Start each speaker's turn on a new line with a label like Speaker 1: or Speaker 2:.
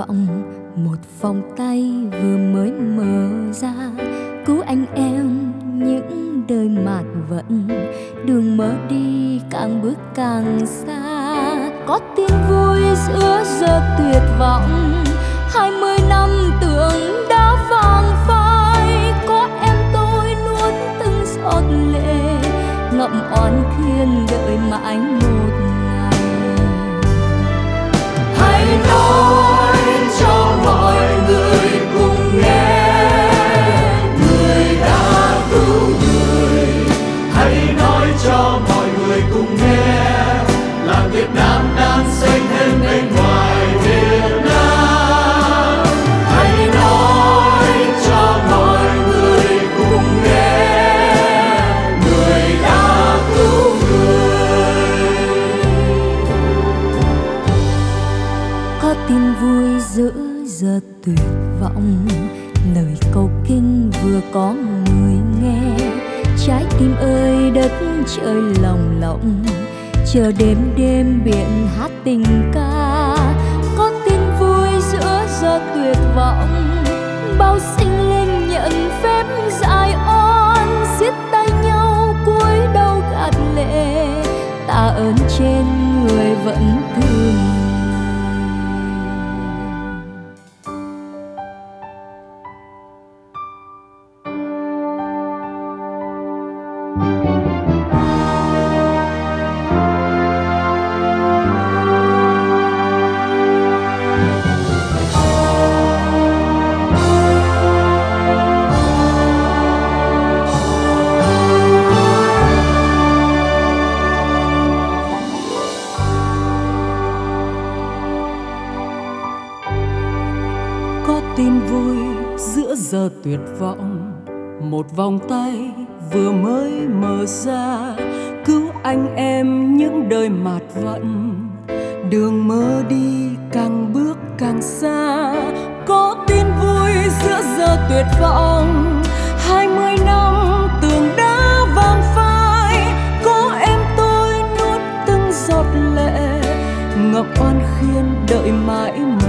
Speaker 1: vọng, một vòng tay vừa mới mở ra, cứu anh em những đời mạt vận, đường mở đi càng bước càng xa. Có tin vui giữa giờ tuyệt vọng, 20 năm tưởng đã vàng phai. Có em tôi nuốt từng giọt lệ, ngậm oán khiên đợi mãi một ngày. Hãy nói cho mọi người cùng nghe, người đã cứu người.
Speaker 2: Hãy nói cho mọi người cùng nghe, là Việt Nam đang xanh thêm bên ngoài Việt Nam. Hãy nói cho mọi người cùng nghe, người đã cứu người.
Speaker 1: Có tin vui giữa giờ tuyệt vọng, lời cầu kinh vừa có người nghe. Trái tim ơi đất trời lòng lộng, chờ đêm đêm biển hát tình ca. Có tin vui giữa giờ tuyệt vọng, bao sinh linh nhận phép giải oan. Siết tay nhau cúi đầu gạt lệ, tạ ơn trên người vẫn thương.
Speaker 3: Tin vui giữa giờ tuyệt vọng, một vòng tay vừa mới mở ra, cứu anh em những đời mạt vận, đường mơ đi càng bước càng xa. Có tin vui giữa giờ tuyệt vọng, 20 năm tường đã vàng phai. Có em tôi nuốt từng giọt lệ, ngậm oan khiên đợi mãi